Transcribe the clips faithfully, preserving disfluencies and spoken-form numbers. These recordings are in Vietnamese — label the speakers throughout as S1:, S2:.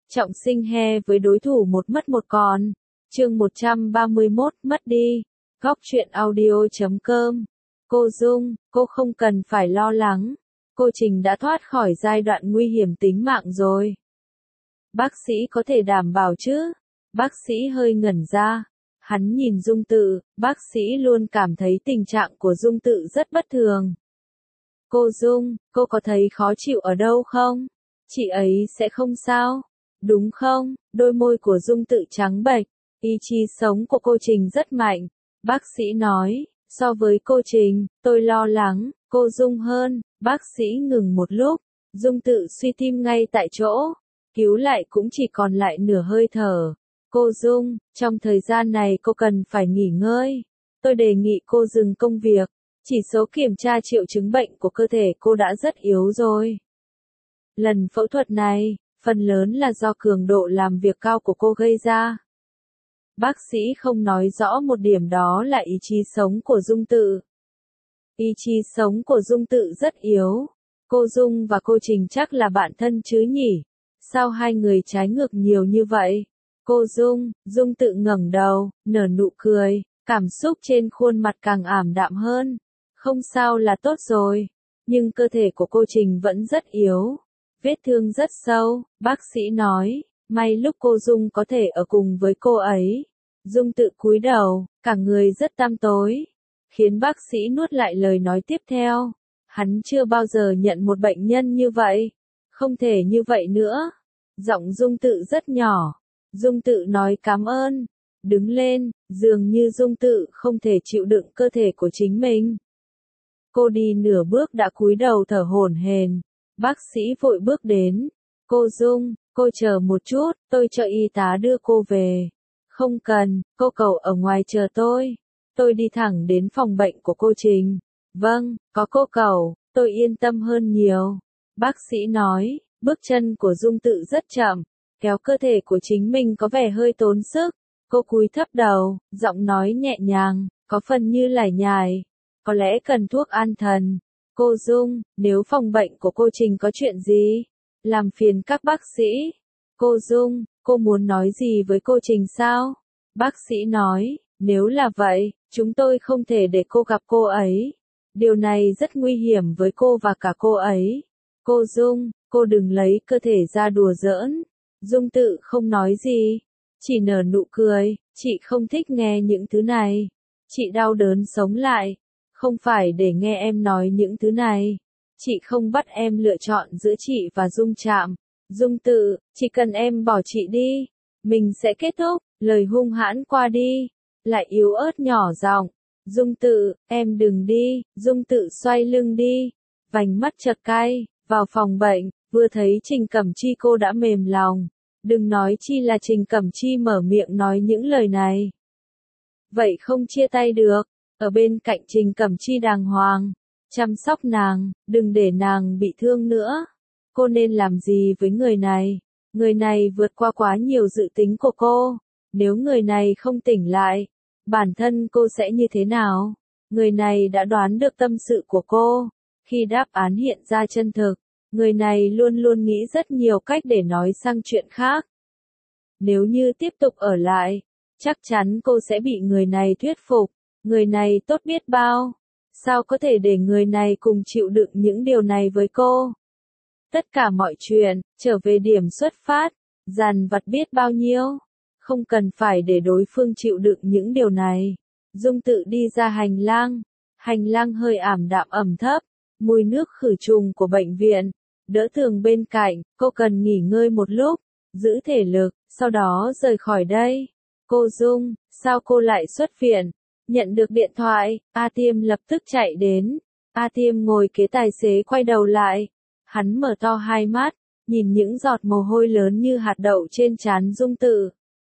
S1: Trọng sinh he với đối thủ một mất một còn. Chương một trăm ba mươi mốt, mất đi. Góc truyện audio chấm com. Cô Dung, cô không cần phải lo lắng. Cô Trình đã thoát khỏi giai đoạn nguy hiểm tính mạng rồi. Bác sĩ có thể đảm bảo chứ? Bác sĩ hơi ngẩn ra. Hắn nhìn Dung Tự, bác sĩ luôn cảm thấy tình trạng của Dung Tự rất bất thường. Cô Dung, cô có thấy khó chịu ở đâu không? Chị ấy sẽ không sao, đúng không? Đôi môi của Dung Tự trắng bệch, ý chí sống của cô Trình rất mạnh. Bác sĩ nói, so với cô Trình, tôi lo lắng, cô Dung hơn. Bác sĩ ngừng một lúc, Dung Tự suy tim ngay tại chỗ, cứu lại cũng chỉ còn lại nửa hơi thở. Cô Dung, trong thời gian này cô cần phải nghỉ ngơi. Tôi đề nghị cô dừng công việc. Chỉ số kiểm tra triệu chứng bệnh của cơ thể cô đã rất yếu rồi. Lần phẫu thuật này, phần lớn là do cường độ làm việc cao của cô gây ra. Bác sĩ không nói rõ một điểm, đó là ý chí sống của Dung Tự. Ý chí sống của Dung Tự rất yếu. Cô Dung và cô Trình chắc là bạn thân chứ nhỉ? Sao hai người trái ngược nhiều như vậy? Cô Dung, Dung Tự ngẩng đầu, nở nụ cười, cảm xúc trên khuôn mặt càng ảm đạm hơn. Không sao là tốt rồi, nhưng cơ thể của cô Trình vẫn rất yếu. Vết thương rất sâu, bác sĩ nói, may lúc cô Dung có thể ở cùng với cô ấy. Dung Tự cúi đầu, cả người rất tăm tối, khiến bác sĩ nuốt lại lời nói tiếp theo. Hắn chưa bao giờ nhận một bệnh nhân như vậy. Không thể như vậy nữa. Giọng Dung Tự rất nhỏ. Dung Tự nói cảm ơn. Đứng lên, dường như Dung Tự không thể chịu đựng cơ thể của chính mình. Cô đi nửa bước đã cúi đầu thở hổn hển. Bác sĩ vội bước đến. Cô Dung, cô chờ một chút, tôi cho y tá đưa cô về. Không cần, cô cậu ở ngoài chờ tôi. Tôi đi thẳng đến phòng bệnh của cô Trình. Vâng, có cô cậu, tôi yên tâm hơn nhiều. Bác sĩ nói, bước chân của Dung Tự rất chậm, kéo cơ thể của chính mình có vẻ hơi tốn sức. Cô cúi thấp đầu, giọng nói nhẹ nhàng, có phần như lải nhải. Có lẽ cần thuốc an thần. Cô Dung, nếu phòng bệnh của cô Trình có chuyện gì, làm phiền các bác sĩ. Cô Dung, cô muốn nói gì với cô Trình sao? Bác sĩ nói, nếu là vậy, chúng tôi không thể để cô gặp cô ấy. Điều này rất nguy hiểm với cô và cả cô ấy. Cô Dung, cô đừng lấy cơ thể ra đùa giỡn. Dung Tự không nói gì, chỉ nở nụ cười, chị không thích nghe những thứ này. Chị đau đớn sống lại. Không phải để nghe em nói những thứ này. Chị không bắt em lựa chọn giữa chị và Dung Trạm. Dung Tự, chỉ cần em bỏ chị đi, mình sẽ kết thúc. Lời hung hãn qua đi, lại yếu ớt nhỏ giọng. Dung Tự, em đừng đi. Dung Tự xoay lưng đi, vành mắt chợt cay. Vào phòng bệnh, vừa thấy Trình Cẩm Chi cô đã mềm lòng. Đừng nói chi là Trình Cẩm Chi mở miệng nói những lời này. Vậy không chia tay được. Ở bên cạnh Trình Cẩm Chi đàng hoàng, chăm sóc nàng, đừng để nàng bị thương nữa. Cô nên làm gì với người này? Người này vượt qua quá nhiều dự tính của cô. Nếu người này không tỉnh lại, bản thân cô sẽ như thế nào? Người này đã đoán được tâm sự của cô. Khi đáp án hiện ra chân thực, người này luôn luôn nghĩ rất nhiều cách để nói sang chuyện khác. Nếu như tiếp tục ở lại, chắc chắn cô sẽ bị người này thuyết phục. Người này tốt biết bao. Sao có thể để người này cùng chịu đựng những điều này với cô? Tất cả mọi chuyện, trở về điểm xuất phát, dằn vặt biết bao nhiêu. Không cần phải để đối phương chịu đựng những điều này. Dung Tự đi ra hành lang. Hành lang hơi ảm đạm ẩm thấp. Mùi nước khử trùng của bệnh viện. Đỡ tường bên cạnh, cô cần nghỉ ngơi một lúc. Giữ thể lực, sau đó rời khỏi đây. Cô Dung, sao cô lại xuất viện? Nhận được điện thoại, A Tiêm lập tức chạy đến. A Tiêm ngồi kế tài xế quay đầu lại. Hắn mở to hai mắt, nhìn những giọt mồ hôi lớn như hạt đậu trên trán Dung Tự.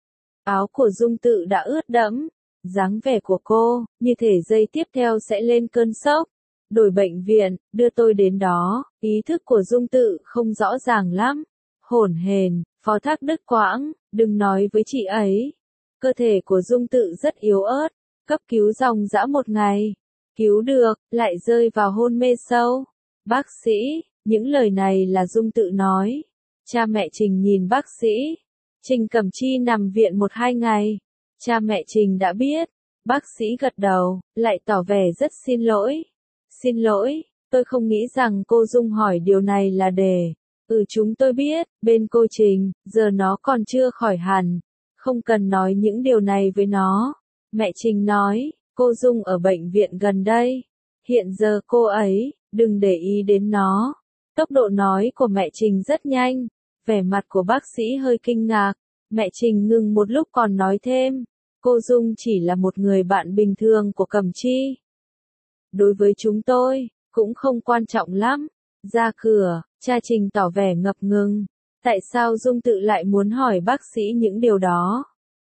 S1: Áo của Dung Tự đã ướt đẫm. Dáng vẻ của cô, như thể giây tiếp theo sẽ lên cơn sốc. Đổi bệnh viện, đưa tôi đến đó. Ý thức của Dung Tự không rõ ràng lắm. Hổn hển, phó thác đứt quãng, đừng nói với chị ấy. Cơ thể của Dung Tự rất yếu ớt. Cấp cứu dòng dã một ngày. Cứu được, lại rơi vào hôn mê sâu. Bác sĩ, những lời này là Dung Tự nói. Cha mẹ Trình nhìn bác sĩ. Trình Cẩm Chi nằm viện một hai ngày. Cha mẹ Trình đã biết. Bác sĩ gật đầu, lại tỏ vẻ rất xin lỗi. Xin lỗi, tôi không nghĩ rằng cô Dung hỏi điều này là để. Ừ chúng tôi biết, bên cô Trình, giờ nó còn chưa khỏi hẳn. Không cần nói những điều này với nó. Mẹ Trình nói, cô Dung ở bệnh viện gần đây. Hiện giờ cô ấy, đừng để ý đến nó. Tốc độ nói của mẹ Trình rất nhanh. Vẻ mặt của bác sĩ hơi kinh ngạc. Mẹ Trình ngừng một lúc còn nói thêm. Cô Dung chỉ là một người bạn bình thường của Cẩm Chi. Đối với chúng tôi, cũng không quan trọng lắm. Ra cửa, cha Trình tỏ vẻ ngập ngừng. Tại sao Dung Tự lại muốn hỏi bác sĩ những điều đó?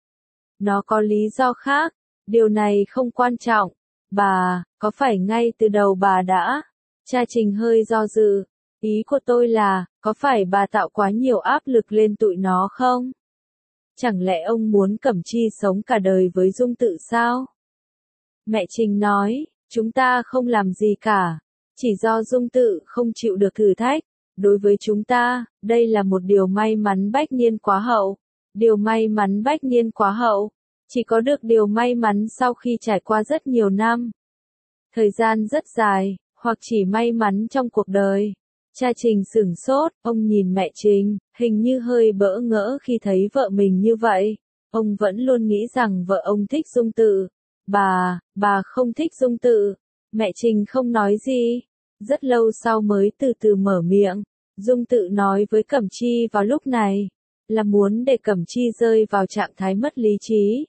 S1: Nó có lý do khác. Điều này không quan trọng. Bà, có phải ngay từ đầu bà đã? Cha Trình hơi do dự. Ý của tôi là, có phải bà tạo quá nhiều áp lực lên tụi nó không? Chẳng lẽ ông muốn Cẩm Chi sống cả đời với Dung Tự sao? Mẹ Trình nói, chúng ta không làm gì cả. Chỉ do Dung Tự không chịu được thử thách. Đối với chúng ta, đây là một điều may mắn bách niên quá hậu. Điều may mắn bách niên quá hậu. Chỉ có được điều may mắn sau khi trải qua rất nhiều năm. Thời gian rất dài, hoặc chỉ may mắn trong cuộc đời. Cha Trình sửng sốt, ông nhìn mẹ Trình, hình như hơi bỡ ngỡ khi thấy vợ mình như vậy. Ông vẫn luôn nghĩ rằng vợ ông thích Dung Tự. Bà, bà không thích Dung Tự. Mẹ Trình không nói gì. Rất lâu sau mới từ từ mở miệng. Dung Tự nói với Cẩm Chi vào lúc này, là muốn để Cẩm Chi rơi vào trạng thái mất lý trí.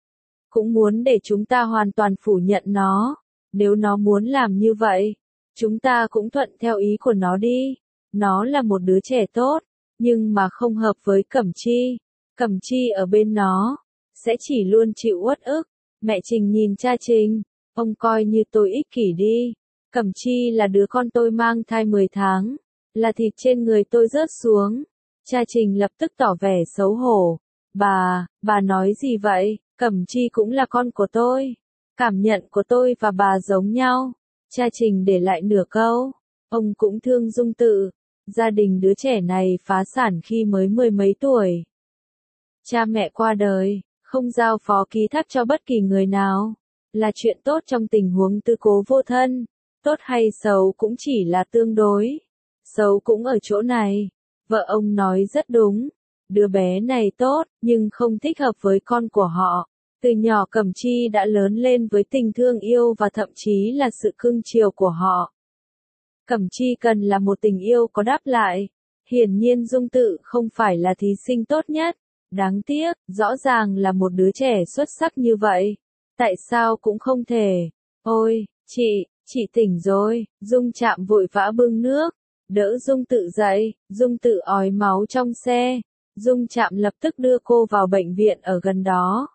S1: Cũng muốn để chúng ta hoàn toàn phủ nhận nó. Nếu nó muốn làm như vậy, chúng ta cũng thuận theo ý của nó đi. Nó là một đứa trẻ tốt, nhưng mà không hợp với Cẩm Chi. Cẩm Chi ở bên nó, sẽ chỉ luôn chịu uất ức. Mẹ Trình nhìn cha Trình, ông coi như tôi ích kỷ đi. Cẩm Chi là đứa con tôi mang thai mười tháng, là thịt trên người tôi rớt xuống. Cha Trình lập tức tỏ vẻ xấu hổ. Bà, bà nói gì vậy? Cẩm Chi cũng là con của tôi. Cảm nhận của tôi và bà giống nhau. Cha Trình để lại nửa câu. Ông cũng thương Dung Tự. Gia đình đứa trẻ này phá sản khi mới mười mấy tuổi. Cha mẹ qua đời, không giao phó ký thác cho bất kỳ người nào. Là chuyện tốt trong tình huống tư cố vô thân. Tốt hay xấu cũng chỉ là tương đối. Xấu cũng ở chỗ này. Vợ ông nói rất đúng. Đứa bé này tốt, nhưng không thích hợp với con của họ. Từ nhỏ Cẩm Chi đã lớn lên với tình thương yêu và thậm chí là sự cưng chiều của họ. Cẩm Chi cần là một tình yêu có đáp lại. Hiển nhiên Dung Tự không phải là thí sinh tốt nhất. Đáng tiếc, rõ ràng là một đứa trẻ xuất sắc như vậy. Tại sao cũng không thể? Ôi, chị, chị tỉnh rồi. Dung Trạm vội vã bưng nước, đỡ Dung Tự dậy. Dung Tự ói máu trong xe. Dung Trạm lập tức đưa cô vào bệnh viện ở gần đó.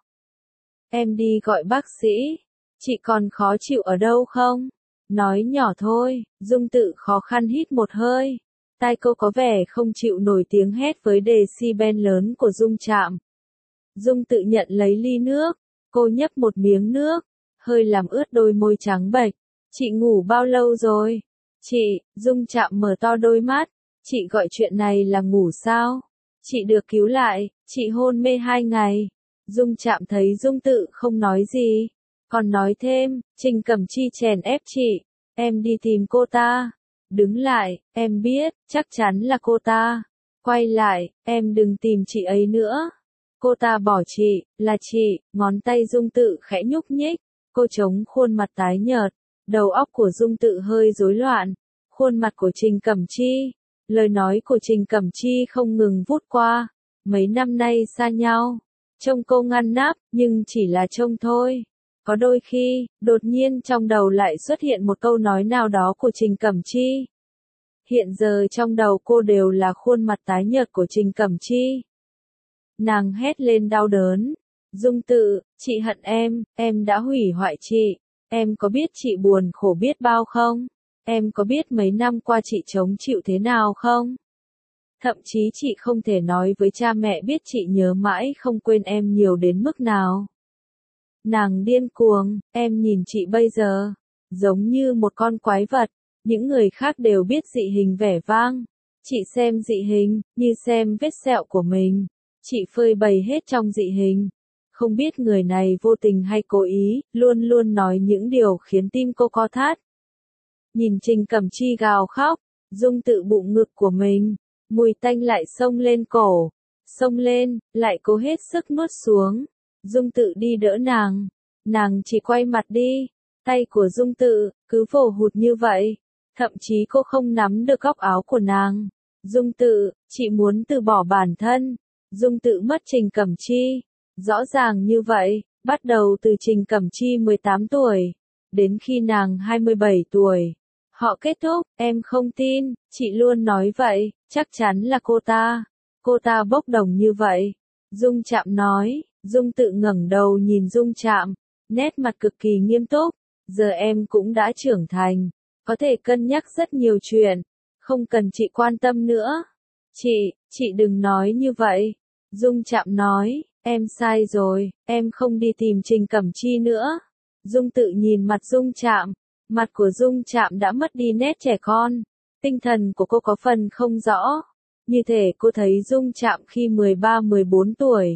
S1: Em đi gọi bác sĩ. Chị còn khó chịu ở đâu không? Nói nhỏ thôi. Dung Tự khó khăn hít một hơi. Tai cô có vẻ không chịu nổi tiếng hét với decibel lớn của Dung Trạm. Dung Tự nhận lấy ly nước. Cô nhấp một miếng nước, hơi làm ướt đôi môi trắng bệch. Chị ngủ bao lâu rồi? Chị, Dung Trạm mở to đôi mắt. Chị gọi chuyện này là ngủ sao? Chị được cứu lại, chị hôn mê hai ngày. Dung Trạm thấy Dung Tự không nói gì, còn nói thêm, Trình Cẩm Chi chèn ép chị. Em đi tìm cô ta. Đứng lại, em biết, chắc chắn là cô ta. Quay lại, em đừng tìm chị ấy nữa. Cô ta bỏ chị, là chị. Ngón tay Dung Tự khẽ nhúc nhích. Cô chống khuôn mặt tái nhợt. Đầu óc của Dung Tự hơi rối loạn. Khuôn mặt của Trình Cẩm Chi. Lời nói của Trình Cẩm Chi không ngừng vút qua. Mấy năm nay xa nhau. Trông cô ngăn nắp, nhưng chỉ là trông thôi. Có đôi khi, đột nhiên trong đầu lại xuất hiện một câu nói nào đó của Trình Cẩm Chi. Hiện giờ trong đầu cô đều là khuôn mặt tái nhợt của Trình Cẩm Chi. Nàng hét lên đau đớn. Dung Tự, chị hận em, em đã hủy hoại chị. Em có biết chị buồn khổ biết bao không? Em có biết mấy năm qua chị chống chịu thế nào không? Thậm chí chị không thể nói với cha mẹ biết chị nhớ mãi không quên em nhiều đến mức nào. Nàng điên cuồng, em nhìn chị bây giờ, giống như một con quái vật. Những người khác đều biết dị hình vẻ vang. Chị xem dị hình, như xem vết sẹo của mình. Chị phơi bày hết trong dị hình. Không biết người này vô tình hay cố ý, luôn luôn nói những điều khiến tim cô co thắt. Nhìn Trình Cẩm Chi gào khóc, Dung Tự bụng ngực của mình, mùi tanh lại xông lên cổ, xông lên, lại cố hết sức nuốt xuống. Dung Tự đi đỡ nàng, nàng chỉ quay mặt đi, tay của Dung Tự cứ vồ hụt như vậy, thậm chí cô không nắm được góc áo của nàng. Dung Tự, chị muốn từ bỏ bản thân. Dung Tự mất Trình Cẩm Chi, rõ ràng như vậy, bắt đầu từ Trình Cẩm Chi mười tám tuổi, đến khi nàng hai mươi bảy tuổi. Họ kết thúc, em không tin, chị luôn nói vậy, chắc chắn là cô ta. Cô ta bốc đồng như vậy. Dung Trạm nói, Dung Tự ngẩng đầu nhìn Dung Trạm, nét mặt cực kỳ nghiêm túc. Giờ em cũng đã trưởng thành, có thể cân nhắc rất nhiều chuyện, không cần chị quan tâm nữa. Chị, chị đừng nói như vậy. Dung Trạm nói, em sai rồi, em không đi tìm Trình Cẩm Chi nữa. Dung Tự nhìn mặt Dung Trạm, mặt của Dung Trạm đã mất đi nét trẻ con, tinh thần của cô có phần không rõ, như thể cô thấy Dung Trạm khi mười ba mười bốn tuổi.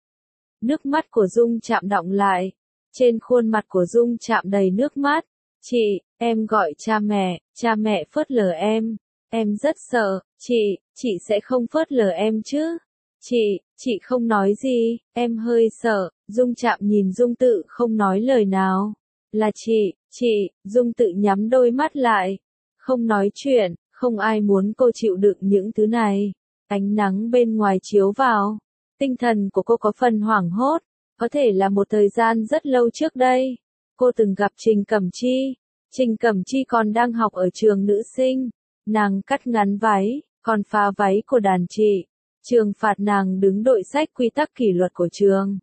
S1: Nước mắt của Dung Trạm đọng lại, trên khuôn mặt của Dung Trạm đầy nước mắt. Chị, em gọi cha mẹ, cha mẹ phớt lờ em, em rất sợ, chị, chị sẽ không phớt lờ em chứ? Chị, chị không nói gì, em hơi sợ. Dung Trạm nhìn Dung Tự không nói lời nào. Là chị, chị, Dung Tự nhắm đôi mắt lại, không nói chuyện, không ai muốn cô chịu đựng những thứ này. Ánh nắng bên ngoài chiếu vào, tinh thần của cô có phần hoảng hốt, có thể là một thời gian rất lâu trước đây. Cô từng gặp Trình Cẩm Chi, Trình Cẩm Chi còn đang học ở trường nữ sinh, nàng cắt ngắn váy, còn phá váy của đàn chị. Trường phạt nàng đứng đội sách quy tắc kỷ luật của trường.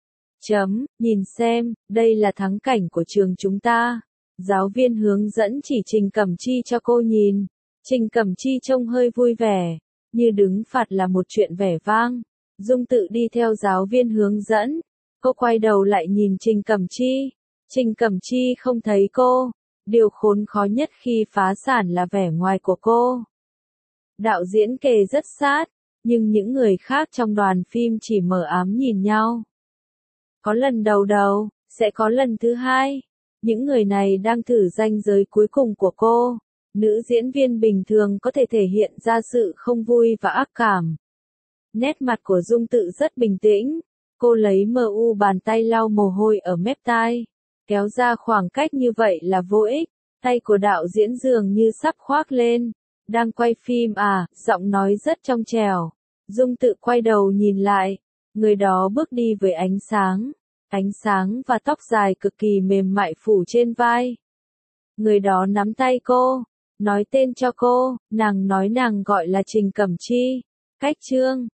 S1: Chấm, nhìn xem, đây là thắng cảnh của trường chúng ta. Giáo viên hướng dẫn chỉ Trình Cẩm Chi cho cô nhìn. Trình Cẩm Chi trông hơi vui vẻ, như đứng phạt là một chuyện vẻ vang. Dung Tự đi theo giáo viên hướng dẫn. Cô quay đầu lại nhìn Trình Cẩm Chi. Trình Cẩm Chi không thấy cô. Điều khốn khó nhất khi phá sản là vẻ ngoài của cô. Đạo diễn kề rất sát, nhưng những người khác trong đoàn phim chỉ mờ ám nhìn nhau. Có lần đầu đầu, sẽ có lần thứ hai. Những người này đang thử ranh giới cuối cùng của cô. Nữ diễn viên bình thường có thể thể hiện ra sự không vui và ác cảm. Nét mặt của Dung Tự rất bình tĩnh. Cô lấy mờ u bàn tay lau mồ hôi ở mép tai. Kéo ra khoảng cách như vậy là vô ích. Tay của đạo diễn dường như sắp khoác lên. Đang quay phim à, giọng nói rất trong trẻo. Dung Tự quay đầu nhìn lại. Người đó bước đi với ánh sáng. Ánh sáng và tóc dài cực kỳ mềm mại phủ trên vai. Người đó nắm tay cô, nói tên cho cô, nàng nói nàng gọi là Trình Cẩm Chi. Cách chương